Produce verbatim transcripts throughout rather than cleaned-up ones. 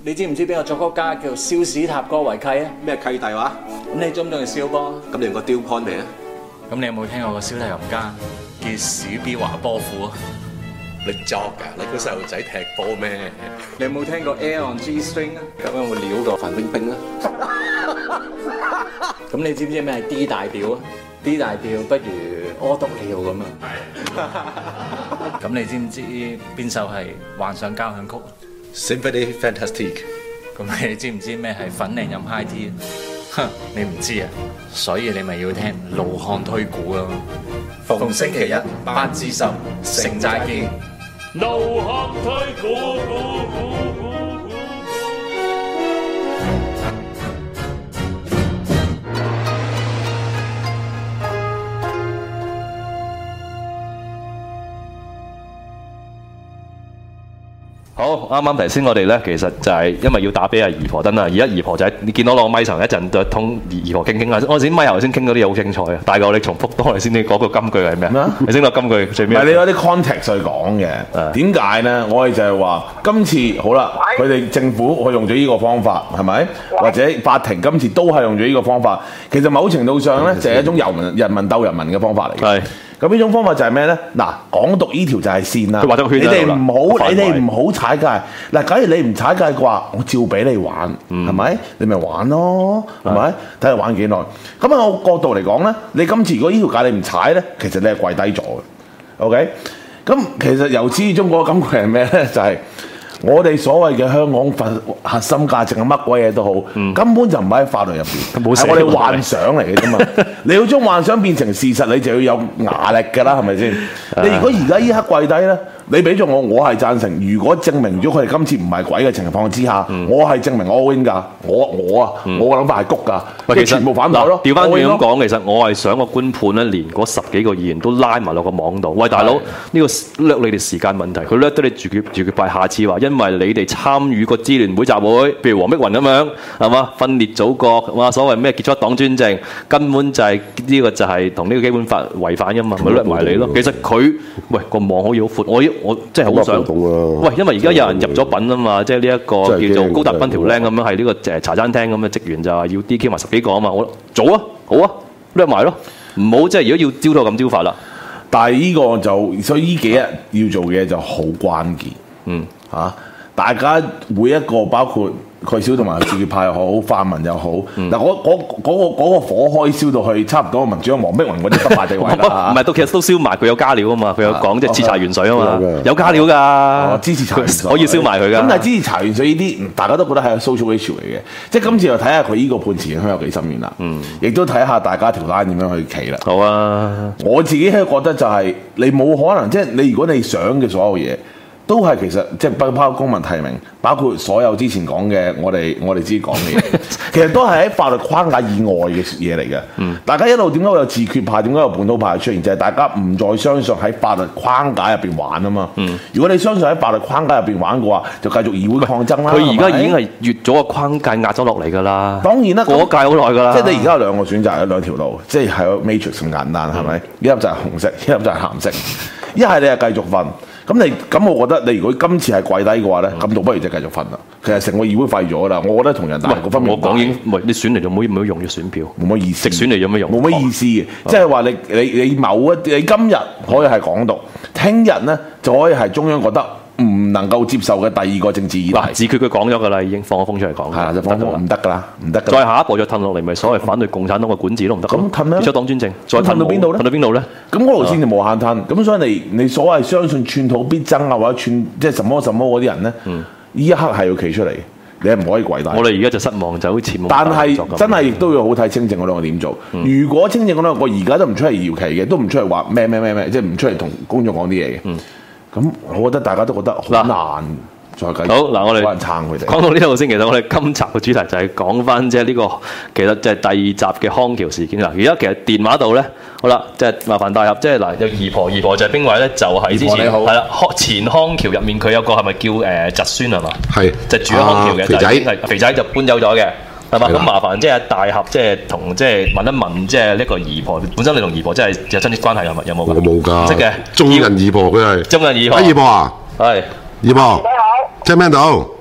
你知唔知邊個作曲家叫肖史塔哥維契啊？ 咩契弟話？ 咁你中唔中意肖波？ 咁你用個雕 point 未啊？ 咁你有冇聽過個小提琴家叫史比華波夫啊？ 你作㗎？你個細路仔踢波咩？ 你有冇聽過 Air on G String 啊？咁有冇料過范冰冰啊？ 咁你知唔知咩係 D 大調啊 ？D 大調不如屙督尿咁啊！咁你知唔知邊首係幻想交響曲 Symphony Fantastique。 咁你知唔知咩係粉嶺飲 high tea 啊？哼，你唔知啊，所以你咪要聽老漢推鼓啊！逢星期一八至十，城寨見。 老漢推鼓鼓鼓鼓鼓。 好，啱啱頭先我哋咧，其實就係因為要打俾阿姨婆燈啦。而家姨婆就係、是、你見到攞咪上一陣，就同姨婆傾傾啦。我先咪頭先傾嗰啲嘢好精彩啊！大哥，你重複多嚟先，你嗰個金句係咩啊？你先講金句最尾。 唔係你有啲 context 去講嘅。點解咧？我哋就係話今次好啦，佢哋政府佢用咗呢個方法，係咪？或者法庭今次都係用咗呢個方法。其實某程度上咧，就係、是、一種人民人民鬥人民嘅方法嚟嘅。咁呢種方法就係咩咧？嗱，港獨呢條就係線啦。你哋唔好，你哋唔好踩界。嗱，假如你唔踩界嘅話，我照俾你玩，係、嗯、咪？你咪玩咯，係咪？睇下玩幾耐。咁喺我角度嚟講咧，你今次如果呢條界你唔踩咧，其實你係跪低咗嘅。OK。咁其實由始至終嗰個感覺係咩咧？就係、是。我哋所謂嘅香港核核心價值係乜鬼嘢都好、嗯，根本就唔喺法律入邊，係我哋幻想嚟嘅啫嘛。你要將幻想變成事實，你就要有牙力㗎啦，係咪先？你如果而家依刻跪低咧，你俾咗我，我係贊成。如果證明咗佢哋今次唔係鬼嘅情況之下，嗯、我係證明我 win 㗎。我我啊，嗯、我嘅諗法係谷㗎，即係全部反對咯。 調翻轉咁講，其實我係想個官判咧，連嗰十幾個議員都拉埋落個網度。喂，大佬，呢、呢個掠你哋時間問題，佢掠得你住決住決快。下次話因為你哋參與個支聯會集會，譬如黃碧雲咁樣，係嘛？分裂祖國，哇！所謂咩結束一黨專政，根本就係、是、呢、這個就係同呢個基本法違反㗎嘛，咪掠埋你咯。其實佢喂個網可以好闊，我我真係好想，喂，因為而家有人入咗品啊嘛，即係呢一個叫做高達斌條靚咁樣，係呢個誒茶餐廳咁嘅職員就話要 D Q 埋十幾個啊嘛，我做啊，好啊，掠埋咯，唔好即係如果要招到咁招法啦。 但係呢個就所以呢幾日要做嘅就好關鍵，嗯嚇。啊大家每一個包括佢小同埋自決派又好，泛民又好，嗱嗰嗰嗰個嗰個火開燒到去差唔多民主黨黃碧雲嗰啲不敗地位啦。唔係， 到其實都燒埋，佢有加料啊嘛，佢有講即係徹查元水啊嘛，有加料㗎、哦， 支持查元水可以燒埋佢㗎。咁但係支持查元水呢啲，大家都覺得係 social issue 嚟嘅，即係今次又睇下佢呢個判詞影響有幾深遠啦。嗯，亦都睇下大家條 line 點樣去企啦。 好啊， 我自己係覺得就係、是、你冇可能，即係你如果你想嘅所有嘢。都係其實即係包括公民提名，包括所有之前講嘅我哋我哋之前講嘅嘢，其實都係喺法律框架以外嘅嘢嚟嘅。嗯，大家一路點解會有自決派，點解有本土派出現，就係、是、大家唔再相信喺法律框架入邊玩啊嘛。嗯，如果你相信喺法律框架入邊玩嘅話，就繼續議會抗爭啦。 佢而家已經係越咗個框架壓咗落嚟㗎啦。 當然啦， 過咗界好耐㗎啦。 即係你而家有兩個選擇，有兩條路，即係係個 matrix 咁簡單，係咪、嗯？一粒就係紅色，一粒就係藍色。一係你係繼續瞓。咁你咁，我覺得你如果今次係跪低嘅話咧，咁倒不如就繼續瞓啦。其實成個議會廢咗啦，我覺得同人大個分別。 我講已經，喂，你選嚟就冇冇用嘅選票， 冇乜意思。 直選嚟有乜用？ 冇乜意思嘅，即係話你你你某一你今日可以係港獨，聽日咧就可以係中央覺得唔能夠接受嘅第二個政治議題。 自決佢講咗㗎啦，已經放咗風出嚟講。 係啊，就放風唔得㗎啦，唔得。 再下一步再褪落嚟，咪所謂反對共產黨嘅管治都唔得。咁褪咩？結束黨專政，再褪到邊度咧？褪到邊度咧？ 咁嗰度先至無限褪。咁所以你你所謂相信寸土必爭啊，或者寸即係什麼什麼嗰啲人咧，呢、嗯、一刻係要企出嚟，你係唔可以跪低。我哋而家就失望，就好似冇。 但係真係亦都要好睇清正嗰兩個點做、嗯。如果清正嗰兩個而家都唔出嚟搖旗嘅，都唔出嚟話咩咩咩咩，即係唔出嚟同公眾講啲嘢嘅。嗯咁，我覺得大家都覺得好難再繼續。 好嗱，我哋撐佢哋。 講到呢度先，其實我哋今集嘅主題就係講翻即係呢個，其實就係第二集嘅康橋事件啦。而家其實電話度咧，好啦，即係麻煩大俠，即係嗱，有姨婆，姨婆就係邊位咧？就係、是、之前係啦，前康橋入面佢有個係咪叫誒侄孫係嘛？係，就住喺康橋嘅、啊、肥仔，係肥仔就搬走咗嘅。係嘛？咁麻煩即係大俠，即係同即係問一問，即係呢個姨婆本身你同姨婆真係有親戚關係有冇？有冇㗎？我冇㗎。識嘅中人姨婆佢係中人姨婆。阿姨婆啊，係姨婆。你好。聽唔聽到？啊，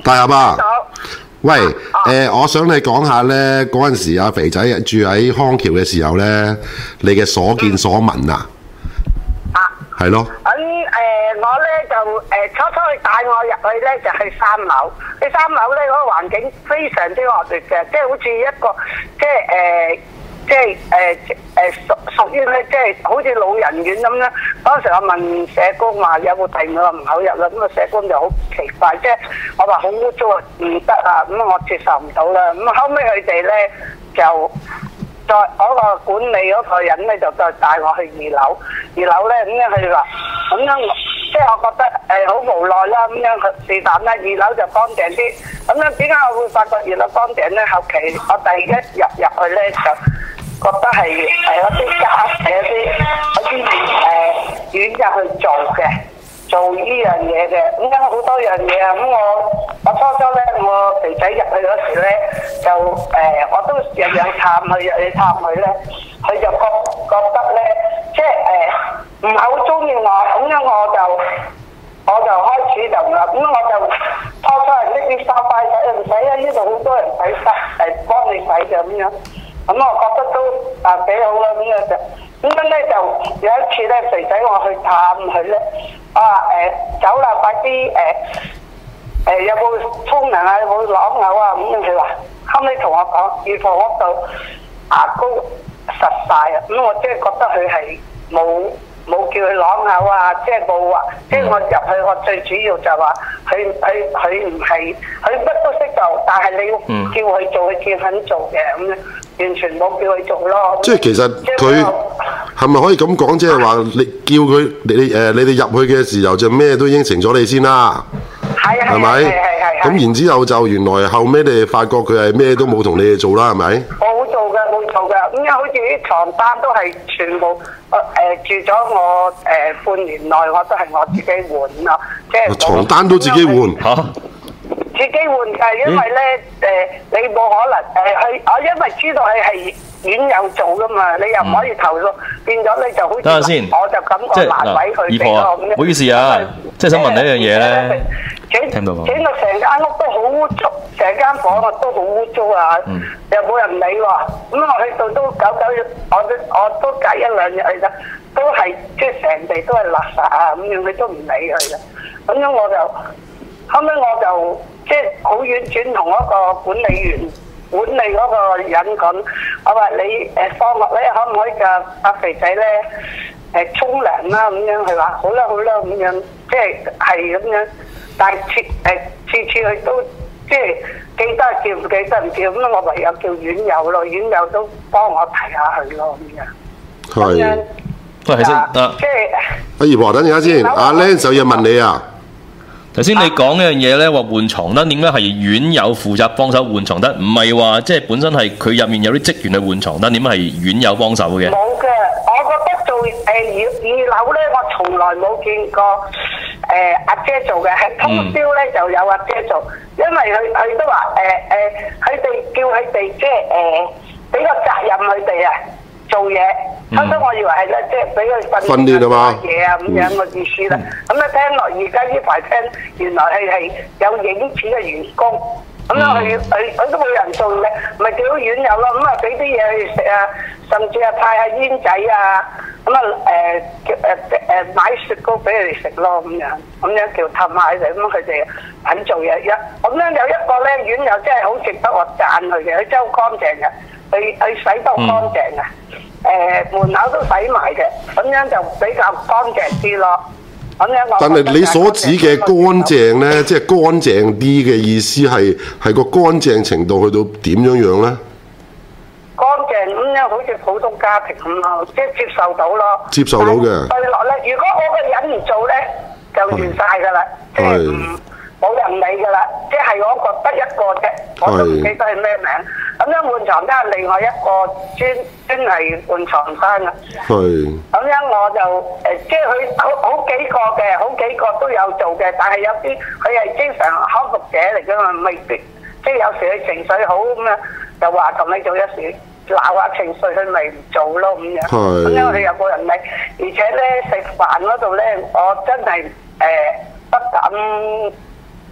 大俠啊！喂，誒、呃，我想你講下咧，嗰陣時阿肥仔住喺康橋嘅時候咧，你嘅所見所聞啊，係咯。 咁誒、呃，我咧就誒、呃、初初佢帶我入去咧，就去三樓。去三樓咧，嗰、那個環境非常之惡劣嘅，即係好似一個即係誒。呃即係誒誒屬屬於咧，即係好似老人院咁樣。當時我問社工話有冇第二個門口入啦，咁個社工就好奇怪，即係我話好污糟啊，唔得啊，咁我接受唔到啦。咁後尾佢哋咧就再嗰個管理嗰個人咧就再帶我去二樓，二樓咧咁樣佢哋話咁樣，即係我覺得誒好、呃、無奈啦，咁樣是但啦，二樓就乾淨啲。咁樣點解我會發覺二樓乾淨咧？後期我第一入入去咧就覺得係係嗰啲家係嗰啲嗰啲誒院入去做嘅，做呢樣嘢嘅，咁樣好多樣嘢啊！咁我我初初咧，我肥仔入去嗰時咧，就誒、呃、我都日日探佢，日日探佢咧，佢就覺覺得咧，即係誒唔係好中意我，咁樣我就我就開始就啦，咁我就初初係拎啲沙發洗，唔使啊！呢度好多人洗衫係幫你洗嘅咁樣。咁、嗯、我覺得都啊幾好啦，咁樣就咁樣咧就有一次咧，肥仔我去探佢咧，啊誒走啦，快啲誒誒有冇沖涼啊，有冇啷口啊？咁樣佢話，後尾同我講，預防嗰度牙膏實晒啊，咁我即係覺得佢係冇冇叫佢啷口啊，即係冇話，即係我入去我最主要就話佢佢佢唔係佢乜都識做，但係你要叫佢做，佢先肯做嘅咁樣。完全冇叫佢做咯。 即係其實佢係咪可以咁講？即係話你叫佢你誒你哋入去嘅時候就咩都應承咗你先啦。係啊係咪？係係係。咁然之後就原來後尾你哋發覺佢係咩都冇同你哋做啦，係咪？冇做嘅冇做嘅，咁樣好似啲床單都係全部誒、呃、住咗我誒、呃、半年內我都係我自己換咯，即係床單都自己換嚇。自己換㗎，因為咧誒、呃、你冇可能誒去，我、呃、因為知道佢係院友做噶嘛，你又唔可以投訴，嗯、變咗你就好似等下先，我就感覺難為佢哋咯咁樣。唔好意思啊，即係想問你一樣嘢咧，聽到冇？整到成間屋都好污糟，成間房啊都好污糟啊，嗯、又冇人理喎。咁我去到都久久，我都我都隔一兩日去啫，都係即係成地都係垃圾啊咁樣，佢都唔理佢嘅。咁樣我就後尾我就。即係好婉轉同嗰個管理員管理嗰個人講，我話你誒放學咧，可唔可以叫阿肥仔咧誒沖涼啦咁樣？佢話好啦好啦咁樣，即係係咁樣。但係次誒次次佢都即係記得叫唔記得唔叫咁，我唯有叫院友咯，院友都幫我提下佢咯咁樣。係。 喂，係先得。 即係阿姨婆，等陣間先，阿 Len 就要問你啊。 頭先你講呢樣嘢咧，話換床單點解係院友負責幫手換床單？唔係話即係本身係佢入面有啲職員去換床單，點解係院友幫手嘅？冇嘅，我覺得做誒二二樓咧，我從來冇見過誒阿、呃、姐做嘅，係通宵咧就有阿姐做，因為佢佢都話誒誒，佢、呃、哋、呃、叫佢哋即係誒俾個責任佢哋啊。做嘢，初初我以為係咧，即係俾佢訓練啊嘢啊咁樣嘅意思啦。咁咧聽落而家呢排聽，原來係係有影子嘅員工，咁樣佢佢佢都冇人做嘅，咪幾好院友咯。咁啊俾啲嘢佢食啊，甚至係派下煙仔啊，咁啊誒誒誒買雪糕俾佢哋食咯咁樣，咁樣叫氹下佢哋，咁佢哋肯做嘢一。咁樣有一個咧院友真係好值得我讚佢嘅，佢真係好乾淨嘅。佢佢洗得好乾淨啊！誒、呃、門口都洗埋嘅，咁樣就比較乾淨啲咯。咁樣我但係你所指嘅乾淨咧，即係乾淨啲嘅意思係係個乾淨程度去到點樣樣咧？乾淨咁樣好似普通家庭咁咯，即係接受到咯。接受到嘅。對落咧，如果我個人唔做咧，就完晒㗎啦，即係唔冇人理㗎啦。即係我覺得一個啫，我都唔記得係咩名。咁樣換床單，另外一個專專係換床單啊。係。咁樣我就誒、呃，即係佢好好幾個嘅，好幾個都有做嘅，但係有啲佢係經常康復者嚟㗎嘛，未必即係有時佢情緒好咁樣，就話同你做，一時鬧下情緒，佢咪唔做咯咁樣。係。咁樣佢有冇人理？而且咧食飯嗰度咧，我真係誒、呃、不敢。呃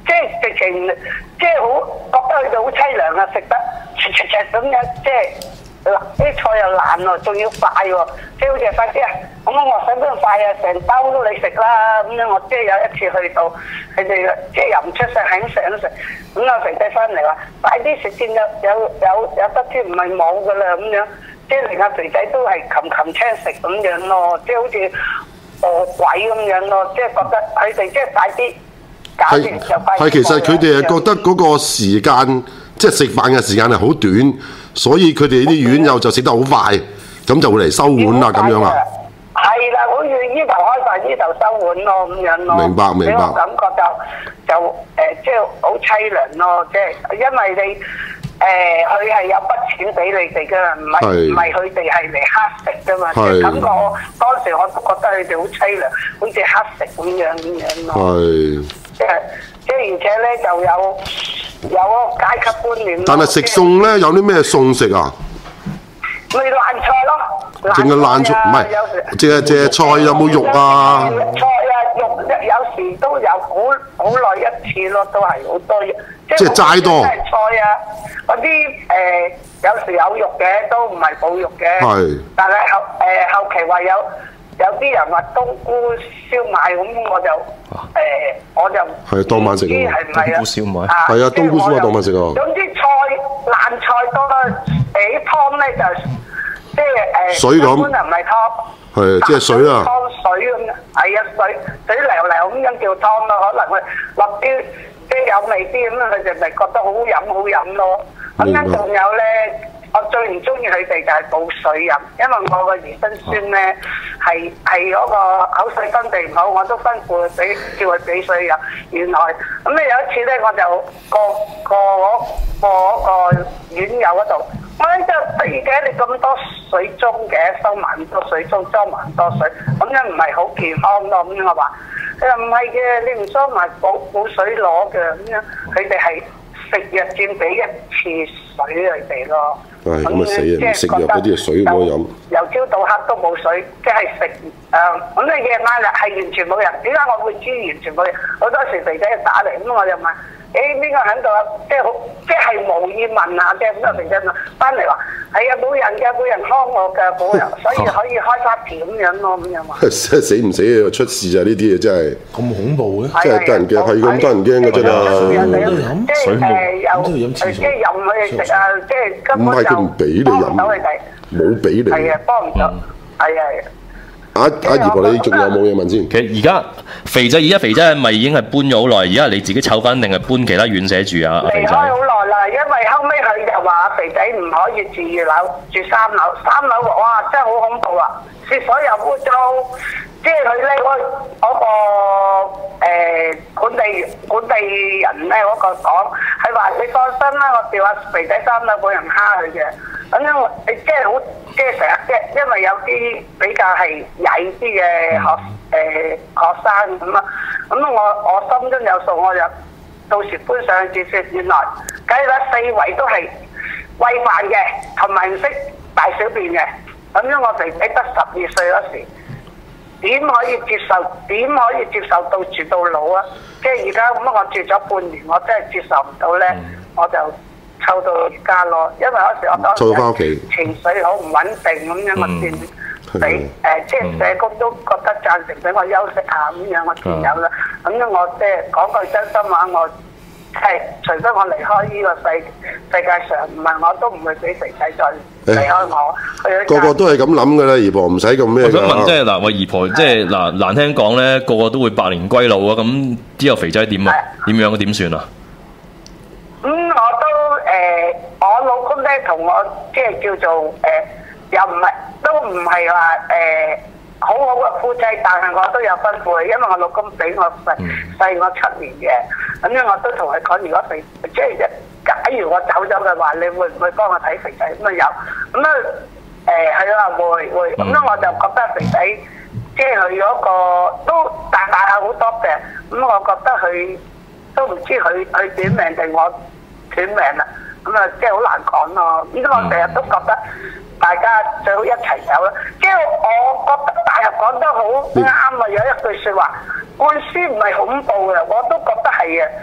即係直情即係好覺得佢哋好凄涼啊，食得切切切咁樣，即係。嗱，啲菜又爛喎，仲要快喎，即係好似快啲啊！咁我使唔使快啊？成兜都你食啦，咁樣我即係有一次去到，佢哋即係又唔出聲，係咁食咁食，咁啊肥仔翻嚟話：快啲食先，有有有有得添，唔係冇噶啦咁樣，即係連阿肥仔都係擒擒青食咁樣咯，即係好似餓鬼咁樣咯，即係覺得佢哋即係快啲搞完就快啲。 係其實佢哋係覺得嗰個時間，即係食飯嘅時間係好短。所以佢哋啲院友就食得好快，咁就會嚟收碗啦，咁樣啊？ 係啦，好似呢頭開飯，呢頭收碗咯，咁樣咯。 明白明白。 我感覺就就誒，即係好凄涼咯，即係因為你誒，佢係有筆錢俾你哋㗎，唔係唔係佢哋係嚟乞食㗎嘛？即係感覺當時我都覺得佢哋好凄涼，好似乞食咁樣咁樣咯。係。即係即係，而且咧就有。有嗰個階級觀念。但係食餸咧，有啲咩餸食啊？咪爛菜咯，淨係爛菜，唔係，淨係淨係菜有冇肉啊？菜啊，肉有時都有，好好耐一次咯，都係好多嘢。即係齋多。即係菜啊，嗰啲誒有時有肉嘅，都唔係冇肉嘅。係。但係後誒後期話有。有啲人話冬菇燒賣咁，我就誒、呃、我就係當晚食喎。冬菇燒賣係啊，冬菇燒賣當晚食喎。總之菜爛菜多啦，誒湯咧就即係誒水咁，根本就唔係湯，係即係水啊。湯水咁，係啊水水涼涼咁樣叫湯咯，可能佢落啲即係有味啲咁，佢哋咪覺得好飲好飲咯。咁樣仲有咧。我最唔中意佢哋就係補水飲，因為我個兒孫孫咧係係嗰個口水分泌唔好，我都吩咐佢俾叫佢俾水飲。原來咁咧有一次咧，我就過過嗰過嗰個院友嗰度，我咧就突然間你咁多水盅嘅，收埋咁多水盅，裝埋咁多水，咁樣唔係好健康咯。咁樣我話，佢話唔係嘅，你唔裝埋補補水攞嘅，咁樣佢哋係食藥佔俾一次水佢哋咯。唉，咁啊死啊！食藥嗰啲水冇飲，由朝到黑都冇水，即係食誒咁你夜晚啦係完全冇人。點解我會知完全冇人？好多時肥仔打嚟，咁我就問：誒邊個喺度啊？即係好，即係無意問下嘅。咁啊肥仔問翻嚟話：係啊，冇人嘅，冇人幫我嘅，冇人，所以可以開party咁樣咯，咁樣話。死唔死啊？出事啊！呢啲嘢真係咁恐怖嘅，真係得人驚，係咁得人驚嘅真係。即係誒又即係任佢哋食啊！即係根本就。唔俾你飲，冇俾你，係啊，幫唔到，係啊。阿阿姨婆，你仲有冇嘢問先？ 其實而家肥仔，而家肥仔係咪已經係搬咗好耐？而家係你自己湊翻定係搬其他院舍住啊？ 離開好耐啦，因為後尾佢就話肥仔唔可以住二樓，住三樓。三樓哇，真係好恐怖啊！廁所又污糟，即係佢咧嗰嗰個誒管理管理人咧嗰個講，係話你放心啦，我調下肥仔三樓冇人蝦佢嘅。咁樣我即係好，即係成日即係因為有啲比較係曳啲嘅學誒、呃、學生咁啊，咁我我心中有數，我就到時搬上去先。原來梗係啦，四圍都係餵飯嘅，同埋唔識大小便嘅。咁樣我肥仔得十二歲嗰時，點可以接受？點可以接受到住到老啊？即係而家咁我住咗半年，我真係接受唔到咧，嗯、我就湊到而家咯。因為嗰時我當時情緒好唔穩定咁樣，我先俾誒，即係社工都覺得贊成俾我休息下咁樣，我先有啦。咁樣我即係講句真心話，我。係，除非我離開呢個世世界上，唔係我都唔會俾肥仔再離開我。 個個都係咁諗噶啦，姨婆唔使咁咩。 我想問，即係嗱，喂姨婆，即係嗱難聽講咧，個個都會百年歸老啊。咁之後肥仔點啊？點樣點算啊？ 咁我都誒，我老公咧同我即係叫做誒，又唔係都唔係話誒。好好嘅夫妻，但係我都有吩咐佢，因為我老公比我細細我七年嘅，咁樣我都同佢講，如果肥即係假如我走咗嘅話，你會唔會幫我睇肥仔？咁啊有，咁啊誒係啊會會，咁樣我就覺得肥仔即係佢嗰個都大大下好多病，咁我覺得佢都唔知佢佢短命定我斷命啦，咁啊即係好難講咯。依家我成日都覺得。大家最好一齊走啦！即係我覺得大俠講得好啱啊！有一句説話，官司唔係恐怖嘅，我都覺得係嘅。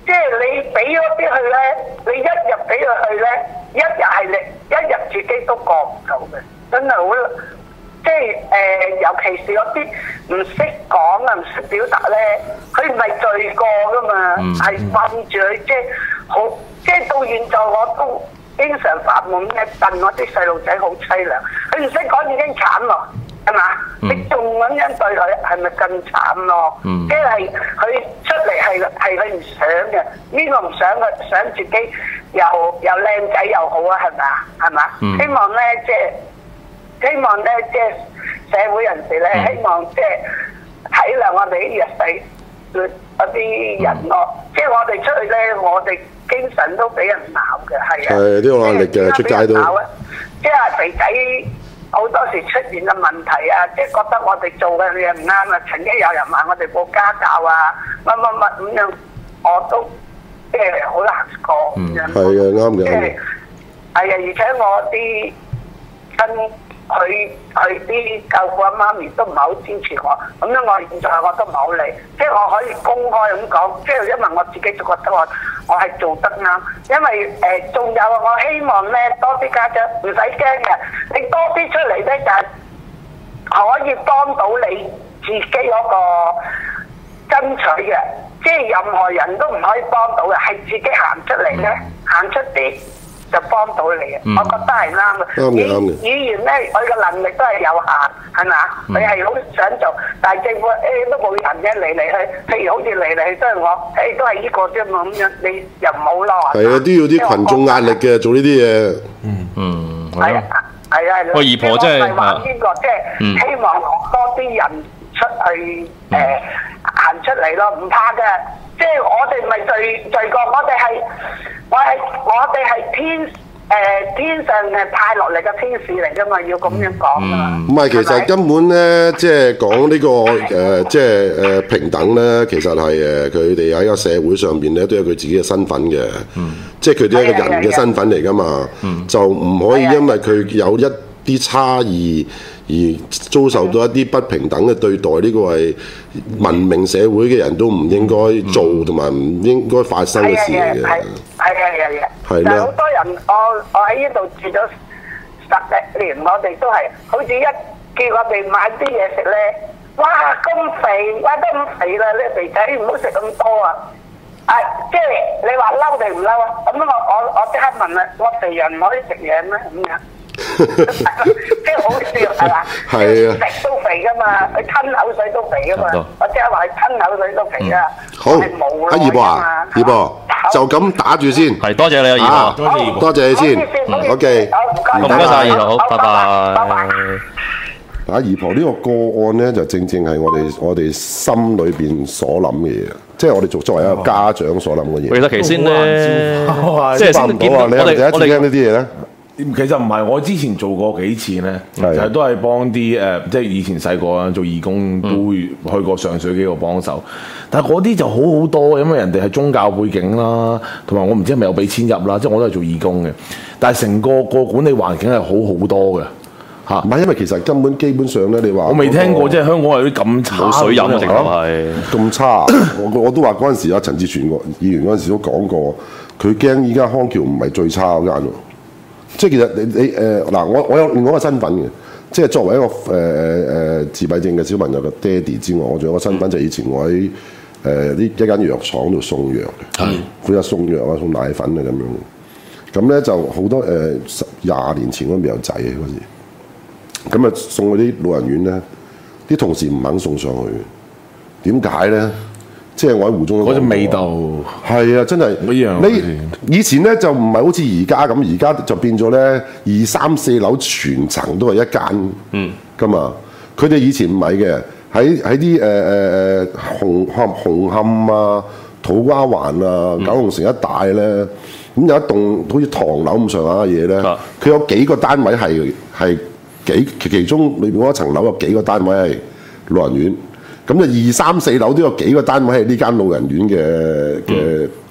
即係你俾嗰啲去咧，你一日俾佢去咧，一日係你一日自己都過唔到嘅，真係好。即係誒、呃，尤其是嗰啲唔識講啊、唔識表達咧，佢唔係罪過噶嘛，係困住佢，即係好，即係到現在我都經常發夢咧，戥我啲細路仔好凄涼。佢唔識講已經慘咯，係嘛？嗯、你仲咁樣對佢，係咪更慘咯？嗯、即係佢出嚟係係佢唔想嘅，呢、這個唔想佢想自己又又靚仔又好啊，係咪啊？係嘛？嗯、希望咧即係。希望咧，即係社會人士咧，嗯、希望即係體諒我哋啲弱勢嗰啲人咯。嗯、即係我哋出去咧，我哋經常都俾人鬧嘅，係啊。係呢個壓力嘅，出街都。 即係肥仔好多時出現嘅問題啊，即係覺得我哋做嘅嘢唔啱啊。曾經有人話我哋冇家教啊，乜乜乜咁樣，我都即係好難過咁樣。係啊，啱嘅。即係係啊，而且我啲親。佢佢啲舅父阿媽咪都唔係好支持我，咁樣我現在我都唔係好理，即係我可以公開咁講，即係因為我自己就覺得我我係做得啱，因為誒仲、呃、有我希望咧多啲家長唔使驚嘅，你多啲出嚟咧就係可以幫到你自己嗰個爭取嘅，即係任何人都唔可以幫到嘅，係自己行出嚟咧，行出啲。就幫到你嘅，嗯、我覺得係啱嘅。 啱嘅，啱嘅。 議員咧，佢嘅能力都係有限，係咪啊？佢係好想做，但係政府誒、欸、都冇人嘅嚟嚟去，譬如好似嚟嚟去都係我，誒、欸、都係呢個啫嘛咁樣，你又唔好咯。係啊，都要啲群眾壓力嘅，做呢啲嘢。 嗯嗯， 係啊，係啊。 個姨婆真係話呢個即係希望多啲人出去誒行出嚟咯，唔怕嘅。即係我哋唔係罪罪過，我哋係我係我哋係天誒、呃、天上誒派落嚟嘅天使嚟㗎嘛，要咁樣講㗎嘛。唔係、 嗯，其實根本咧，即係講呢個誒、呃，即係誒平等咧，其實係誒佢哋喺個社會上邊咧都有佢自己嘅身份嘅。嗯，即係佢哋一個人嘅身份嚟㗎嘛。嗯，就唔可以因為佢有一啲差異而遭受到一啲不平等嘅對待，呢個係文明社會嘅人都唔應該做同埋唔應該發生嘅事嚟嘅。係係係係係。但係好多人，我我喺呢度住咗十年，我哋都係好似一叫我哋買啲嘢食咧，哇咁肥，哇都咁肥啦！你肥仔唔好食咁多啊！啊，即係你話嬲定唔嬲啊？咁我我我即刻問啦，我肥人唔可以食嘢咩？咁樣。即係好笑係嘛？係啊，食都肥噶嘛，佢吞口水都肥噶嘛。我即係話佢吞口水都肥啊。好， 阿姨婆啊，姨婆就咁打住先。 係多謝你啊，姨婆，多謝姨婆， 多謝你先。O K， 唔該晒，姨婆，好，拜拜。 阿姨婆呢個個案咧，就正正係我哋我哋心裏邊所諗嘅嘢，即係我哋作作為一個家長所諗嘅嘢。 其實其先咧，即係先見到你係咪第一次聽呢啲嘢咧？ 其實唔係，我之前做過幾次咧，的就係都係幫啲誒，即係以前細個啊做義工都會去過上水幾個幫手，但係嗰啲就好好多，因為人哋係宗教背景啦，同埋我唔知係咪有俾錢入啦，即係我都係做義工嘅，但係成個個管理環境係好好多嘅嚇。 唔係因為其實根本基本上咧，你話我未聽過，即係香港有啲咁差水飲嘅情況係咁差。我我都話嗰陣時阿陳志全議員嗰陣時都講過，佢驚依家康橋唔係最差嗰間喎。即係其實你你誒嗱、呃，我我有另外一個身份嘅，即係作為一個誒誒、呃、自閉症嘅小朋友嘅爹哋之外，我仲有個身份就係以前我喺誒啲一間藥廠度送藥嘅，負責送藥啊、送奶粉啊咁樣。咁咧就好多誒十廿年前嗰邊有仔嘅嗰時，咁啊送去啲老人院咧，啲同事唔肯送上去，點解咧？即係我喺湖中嗰種味道係啊，真係一樣。 你以前咧就唔係好似而家咁，而家就變咗咧二三四樓全層都係一間，嗯，噶嘛。佢哋以前唔係嘅，喺喺啲誒誒誒紅磡紅磡啊、土瓜灣啊、九龍城一帶咧，咁、嗯、有一棟好似唐樓咁上下嘅嘢咧，佢、啊、有幾個單位係係幾其中裏邊嗰一層樓有幾個單位係老人院。咁就二三四樓都有幾個單位係呢間老人院嘅嘅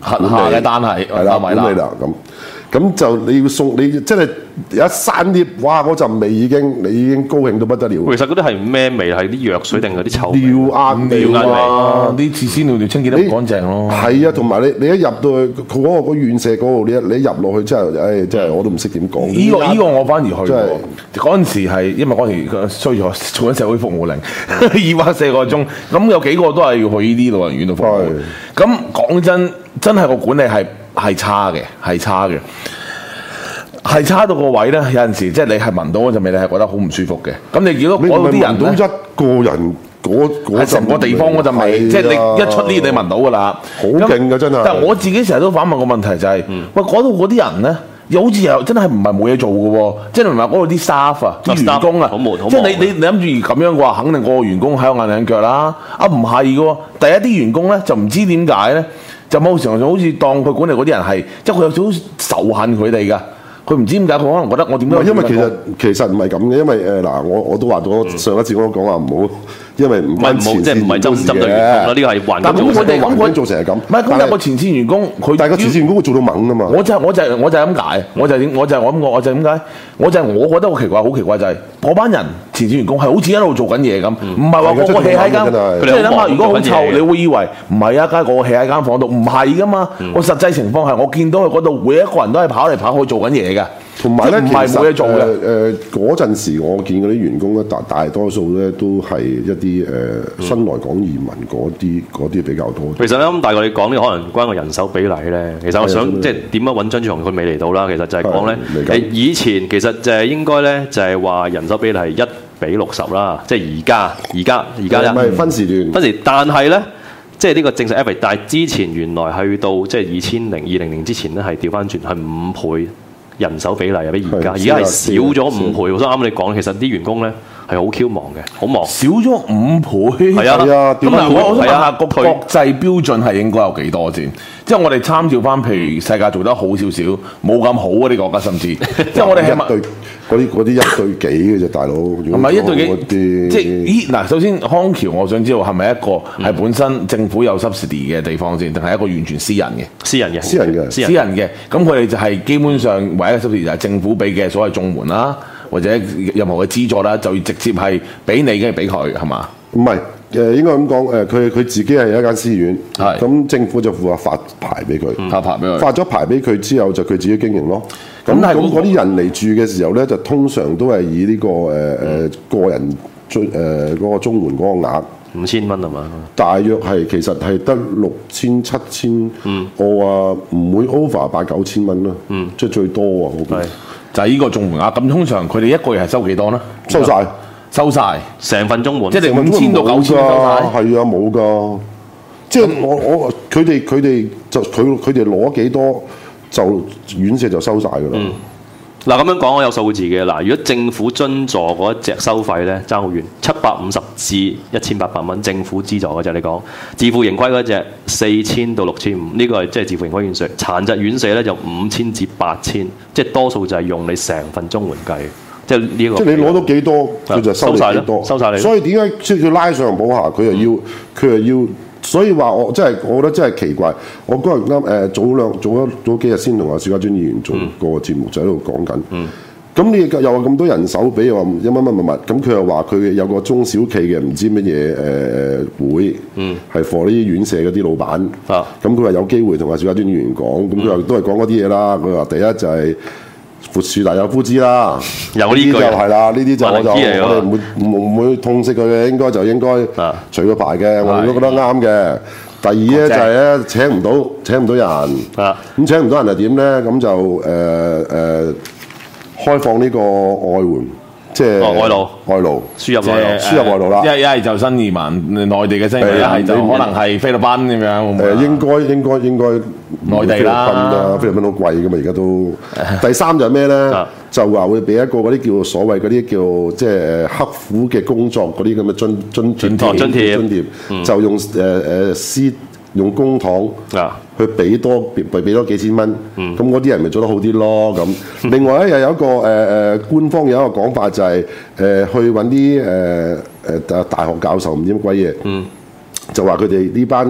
轄下嘅單係係啦，管理啦咁。咁就你要送你真係有一閂啲，哇！嗰陣味已經你已經高興到不得了。 其實嗰啲係咩味？係啲藥水定係啲臭尿鴨味啊！啲廁屎尿尿清潔得唔乾淨咯。 係啊，同埋你你一入到去佢嗰個嗰院舍嗰度，你一你一入落去之後，唉，真係我都唔識點講。 呢個呢個我反而去過。嗰陣時係因為嗰陣時佢衰咗做緊社會服務令，二百四個鐘，咁有幾個都係要去呢啲老人院度服務。咁講真，真係個管理係。係差嘅，係差嘅，係差到個位咧。有陣時即係你係聞到嗰陣味，你係覺得好唔舒服嘅。咁你見到嗰度啲人咧，一個人嗰嗰成個地方嗰陣味，即係你一出呢，你聞到㗎啦， 好勁㗎真係。 但係我自己成日都反問個問題就係、是，嗯、喂嗰度嗰啲人咧，又好似又真係唔係冇嘢做嘅喎，即係唔係嗰度啲 staff 啊，啲員工啊，即係你你你諗住咁樣嘅話，肯定個個員工喺度眼兩腳啦。啊唔係嘅喎，第一啲員工咧就唔知點解咧。就某程度上好似當佢管理嗰啲人係，即係佢有少少仇恨佢哋㗎。佢唔知點解，佢可能覺得我點解？ 因為其實其實唔係咁嘅，因為誒嗱、呃，我我都話咗上一次我都講話唔好，因為唔關前線員工事嘅。 呢個係環境。 但係咁我哋環境做成係咁。 唔係咁有個前線員工，佢但係個前線員工會做到猛㗎嘛。 我就係、我就係、係、我就係咁解，我就係點我就係我咁講，我就係點解？我就係我覺得好奇怪，好奇怪就係嗰班人前線員工係好似一路做緊嘢咁，唔係話個個 hea 喺間。即係諗下，如果好臭，你會以為唔係啊，間個個 hea 喺間房度，唔係㗎嘛。我實際情況係我見到佢嗰度每一個人都係跑嚟跑去做緊嘢㗎。 同埋咧， 唔係冇嘢做嘅。 誒嗰陣時，我見嗰啲員工咧，大大多數咧都係一啲誒、呃、新來港移民嗰啲嗰啲比較多。 其實咧，咁大概你講呢，可能關個人手比例咧。其實我想即係點樣揾張志雄，佢未嚟到啦。其實就係講咧，誒以前其實就係應該咧，就係話人手比例係一比六十啦。即係而家，而家，而家咧。 唔係分時段。 分時，但係咧。即係呢個正式 average，但係之前原來去到即係二千零二零年之前咧係調翻轉係五倍人手比例啊，比而家而家係少咗五倍。所以啱啱你講，其實啲員工咧係好 Q 忙嘅，好忙。少咗五倍。係啊，咁啊，我我想問下個國際標準係應該有幾多先？即係我哋參照翻，譬如世界做得好少少，冇咁好嗰啲國家，甚至即係我哋係咪？ 嗰啲嗰啲一對幾嘅啫，大佬。 係咪一對幾？即係咦嗱，首先康橋，我想知道係咪一個係本身政府有 subsidy 嘅地方先，定係一個完全私人嘅？私人嘅， 私人嘅， 私人嘅。咁佢哋就係基本上唯一嘅 subsidy 就係政府俾嘅所謂綜援啦，或者任何嘅資助啦，就直接係俾你嘅，俾佢係嘛？ 唔係。誒應該咁講，誒佢佢自己係一間私院，咁政府就負責發牌俾佢，發牌俾佢，發咗牌俾佢之後就佢自己經營咯。咁咁嗰啲人嚟住嘅時候咧，就通常都係以呢、這個誒誒、呃、個人最誒嗰個綜援嗰個額五千蚊係嘛？ 大約係其實係得六千七千，我話唔會 over 八九千蚊啦，嗯、即係最多啊！我估就係呢個綜援額。咁通常佢哋一個月係收幾多咧？ 收晒。 收晒成份綜援， 即係五千到九千收晒。 係啊，冇㗎。即係我我佢哋佢哋就佢佢哋攞幾多就院舍就收晒㗎啦。 嗯，嗱咁樣講，我有數字嘅。嗱，如果政府津助嗰一隻收費咧，爭好遠，七百五十至一千八百蚊。政府資助嗰隻你講，自負盈虧嗰隻四千到六千五，呢個係即係自負盈虧院舍。殘疾院舍咧就五千至八千，即係多數就係用你成份綜援計。即係呢個， 即係你攞到幾多，佢就收你幾多， 收晒你。所以點解即係佢拉上補下，佢又要佢又要，所以話我真係我覺得真係奇怪。我嗰日啱誒早兩早一早幾日先同阿邵家臻議員做個節目，就喺度講緊。咁、嗯、你又話咁多人手俾，又話一蚊蚊物物，咁佢又話佢有個中小企嘅唔知乜嘢誒會，係 for 呢啲院舍嗰啲老闆。咁佢話有機會同阿邵家臻議員講，咁佢話都係講嗰啲嘢啦。佢話第一就係、是。闊樹大有枯枝啦，有呢句就係啦，呢啲就我就我哋唔會唔會痛惜佢嘅，應該就應該除個牌嘅，我哋都覺得啱嘅。第二咧就係咧請唔到請唔到人，咁請唔到人係點咧？咁就誒誒開放呢個外援。即係外勞， 外勞輸入外勞， 輸入外勞啦。 一一係就新移民，內地嘅新移民，一係就可能係菲律賓咁樣。 誒應該應該應該內地啦， 菲律賓好貴㗎嘛，而家都。第三就係咩咧？就話會俾一個嗰啲叫所謂嗰啲叫即係刻苦嘅工作嗰啲咁嘅津津津貼津貼，就用誒誒私用公帑啊。去俾多俾俾多幾千蚊，咁嗰啲人咪做得好啲咯咁。另外咧又有一個誒誒、呃、官方有一個講法就係、是、誒、呃、去揾啲誒誒大學教授唔知乜鬼嘢，嗯、就話佢哋呢班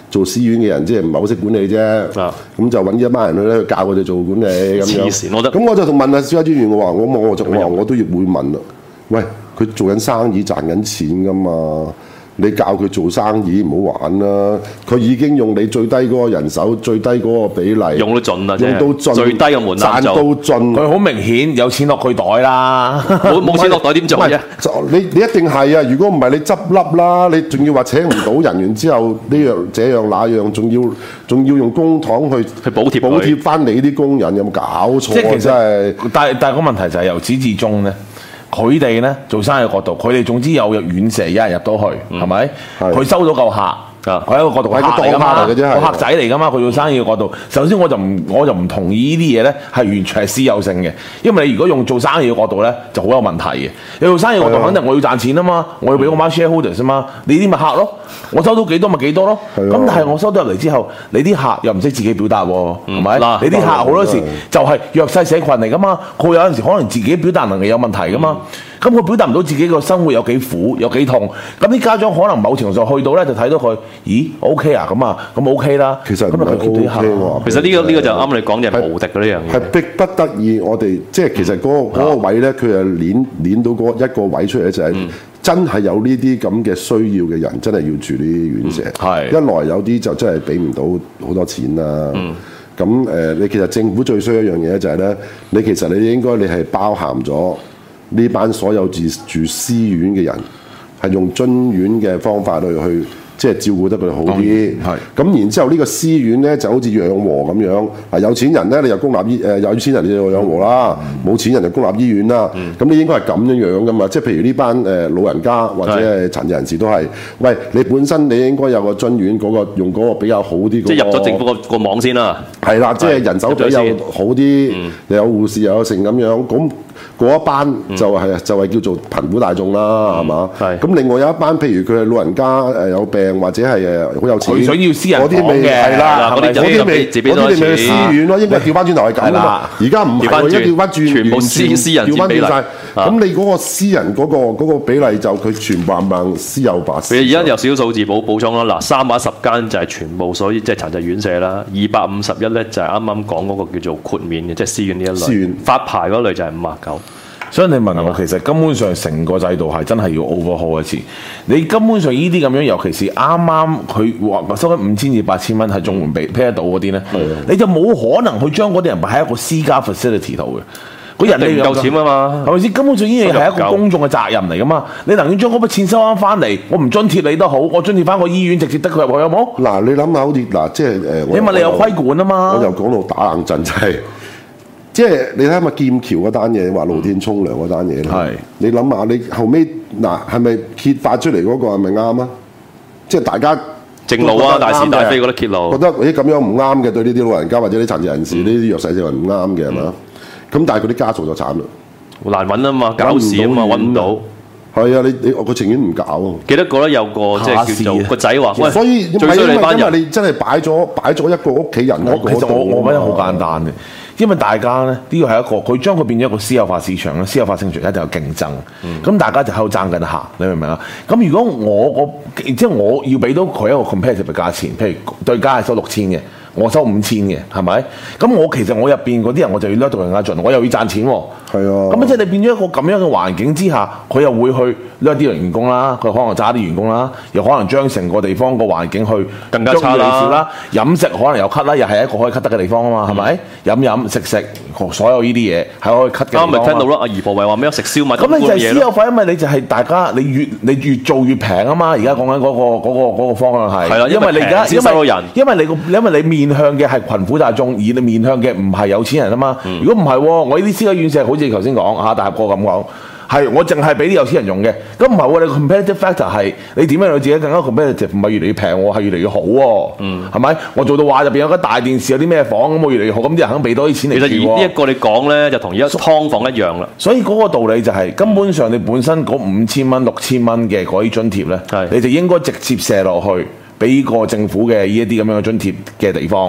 做私院嘅人即係唔係好識管理啫。咁、 啊、 就揾一班人去咧去教佢哋做管理咁樣。 黐線，我覺得。 咁我就同問阿蕭家專員，我話我我就我話我都要會問啦。喂，佢做緊生意賺緊錢噶嘛？你教佢做生意唔好玩啦！佢已經用你最低嗰個人手、最低嗰個比例， 用到盡啦， 用到盡， 最低嘅門檻賺到盡。 佢好明顯有錢落佢袋啦， 冇冇錢落袋點做啫？ 你你一定係啊！如果唔係你執笠啦，你仲要話請唔到人員之後呢樣這樣那樣，仲要仲要用公帑去去補貼補貼翻你啲工人，有冇搞錯？ 即係其實係， 但係但係個問題就係由始至終咧。佢哋咧做生意角度，佢哋總之有院舍，有人入到去，係咪？佢收到夠客。佢喺個角度係個客嚟㗎啫，個客仔嚟㗎嘛。佢做生意嘅角度，首先我就唔我就唔同意呢啲嘢咧，係完全係私有性嘅。因為你如果用做生意嘅角度咧，就好有問題嘅。你做生意嘅角度肯定我要賺錢啊嘛，我要俾我班 shareholders 啊嘛。你啲咪客咯，我收到幾多咪幾多咯。咁但係我收到入嚟之後，你啲客又唔識自己表達喎，係咪？你啲客好多時就係弱勢社群嚟㗎嘛，佢有陣時可能自己表達能力有問題㗎嘛。咁佢表達唔到自己個生活有幾苦有幾痛，咁啲家長可能某程度上去到咧就睇到佢，咦 OK 啊咁啊，咁 OK 啦。 其實唔係 OK 喎。 其實呢、呢個呢、呢個就啱你講嘅係無敵嘅呢樣嘢。 係逼不得已，我哋即係其實嗰、嗰個嗰個位咧，佢係攣攣到嗰一個位出嚟咧，就係、是、真係有呢啲咁嘅需要嘅人，真係要住呢啲院舍。係、嗯、一來有啲就真係俾唔到好多錢啦。咁誒、嗯，你其實政府最需要一樣嘢就係咧，你其實你應該你係包含咗。呢班所有住住私院嘅人，係用津院嘅方法去去，即係照顧得佢好啲。係咁，然之後呢個私院咧就好似養和咁樣。啊，有錢人咧你就公立醫誒，有錢人你就養和啦，冇、嗯、錢人就公立醫院啦。咁、嗯、你應該係咁樣樣噶嘛？即係譬如呢班誒老人家或者係殘疾人士都係，喂，你本身你應該有個津院嗰、嗰個用嗰個比較好啲、嗰個。即係入咗政府個個網先啦。係啦，即係人手比較好啲，又有護士又有成咁樣咁。嗰一班就係、是嗯、就係、是、叫做貧苦大眾啦，係、嗯、嘛？咁另外有一班，譬如佢係老人家誒有病或者係誒好有錢，佢想要私人房嘅，係啦，嗰啲咪嗰啲你咪去私院咯。應該調翻轉頭係咁噶嘛。而家唔係喎，一調翻轉，全部私私人佔比例。咁你嗰個私人嗰、那個那個比例就佢全部唪唪私有化。 佢而家有少少數字補補充啦。嗱，三百一十間就係全部所以即係殘疾院舍啦，二百五十一咧就係啱啱講嗰個叫做豁免嘅，即係私院呢一類。私院發牌嗰類就係五啊九。 所以你問我，其實根本上成個制度係真係要 overhaul 一次。你根本上呢啲咁樣，尤其是啱啱佢話收緊五千至八千蚊係綜援俾 pay 得到嗰啲咧，你就冇可能去將嗰啲人擺喺一個私家 facility 度嘅。嗰人哋唔夠錢啊嘛，係咪先？根本上呢樣嘢係一個公眾嘅責任嚟噶嘛。你能夠將嗰筆錢收翻翻嚟，我唔津貼你都好，我津貼翻個醫院直接得佢入去有冇？ 嗱，你諗下好似嗱，即係誒， 因為你有規管啊嘛。 我就講到打冷震就係、是。即係你睇下咪劍橋嗰單嘢，話露天沖涼嗰單嘢咧。係你諗下，你後尾嗱係咪揭發出嚟嗰個係咪啱啊？即係大家正路啊，大是大非覺得揭露， 覺得咦咁樣唔啱嘅，對呢啲老人家或者啲殘疾人士呢啲、嗯、弱勢社群唔啱嘅係嘛？咁、嗯、但係佢啲家屬就慘啦， 難揾啊嘛，搞事啊嘛，揾唔到。係啊，你你我情願唔搞。 記得覺得有個即係叫做個仔話，喂， 所以最衰你班人， 因為你真係擺咗擺咗一個屋企人喺嗰度。 其實我我覺得好簡單嘅。因為大家咧，呢個係一個佢將佢變咗一個私有化市場咧，私有化市場一定有競爭，咁、嗯、大家就喺度爭緊客，你明唔明啊？咁如果我我即係我要俾到佢一個 competitive 嘅價錢，譬如對家係收六千嘅，我收五千嘅，係咪？咁我其實我入邊嗰啲人我就要掠到更加盡，我又要賺錢喎。係啊。咁即係你變咗一個咁樣嘅環境之下，佢又會去掠啲員工啦，佢可能揸啲員工啦，又可能將成個地方個環境去更加差啦。飲食可能又 cut 啦，又係一個可以 cut 得嘅地方啊嘛，係咪？飲飲食食所有呢啲嘢係可以 cut 嘅。啱咪聽到咯，阿余博偉話咩食燒賣咁你就係私有化，因為你就係大家你越你越做越平啊嘛。而家講緊嗰個嗰、嗰個嗰個嗰個方向係。係啦，因為你而家因為因為你個因為你面向嘅係貧苦大眾，而你面向嘅唔係有錢人啊嘛。嗯、如果唔係，我呢啲私家院舍好似你頭先講嚇大俠哥咁講。係，我淨係俾啲有錢人用嘅，咁唔係喎。你 competitive factor 係你點樣讓自己更加 competitive？唔係越嚟越平喎，係越嚟越好喎。嗯，係咪？我做到話入邊有間大電視，有啲咩房咁，我越嚟越好，咁啲人肯俾多啲錢嚟住喎。其實呢一個你講咧，就同而家劏房一樣啦。所以嗰個道理就係、是、根本上你本身嗰五千蚊、六千蚊嘅嗰啲津貼咧，你就應該直接射落去俾個政府嘅呢一啲咁樣嘅津貼嘅地方。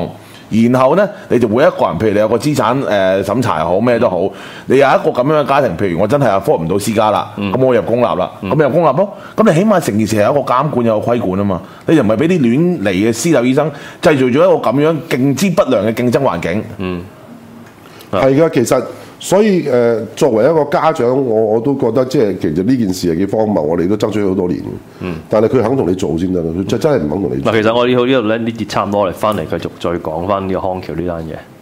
然後咧你就每一個人，譬如你有個資產誒、呃、審查又好咩都好，你有一個咁樣嘅家庭，譬如我真係 afford 唔到私家啦，咁、嗯、我入公立啦，咁、嗯、入公立咯，咁你起碼成件事係有一個監管有個規管啊嘛，你就唔係俾啲亂嚟嘅私立醫生製造咗一個咁樣競資不良嘅競爭環境。嗯， 係噶，其實。所以誒、呃，作為一個家長，我我都覺得即係其實呢件事係幾荒謬，我哋都爭取好多年。嗯，但係佢肯同你做先得，佢真真係唔肯同你做。 嗱，其實我呢度呢度咧呢節差唔多，我哋翻嚟繼續再講翻呢個康橋呢單嘢。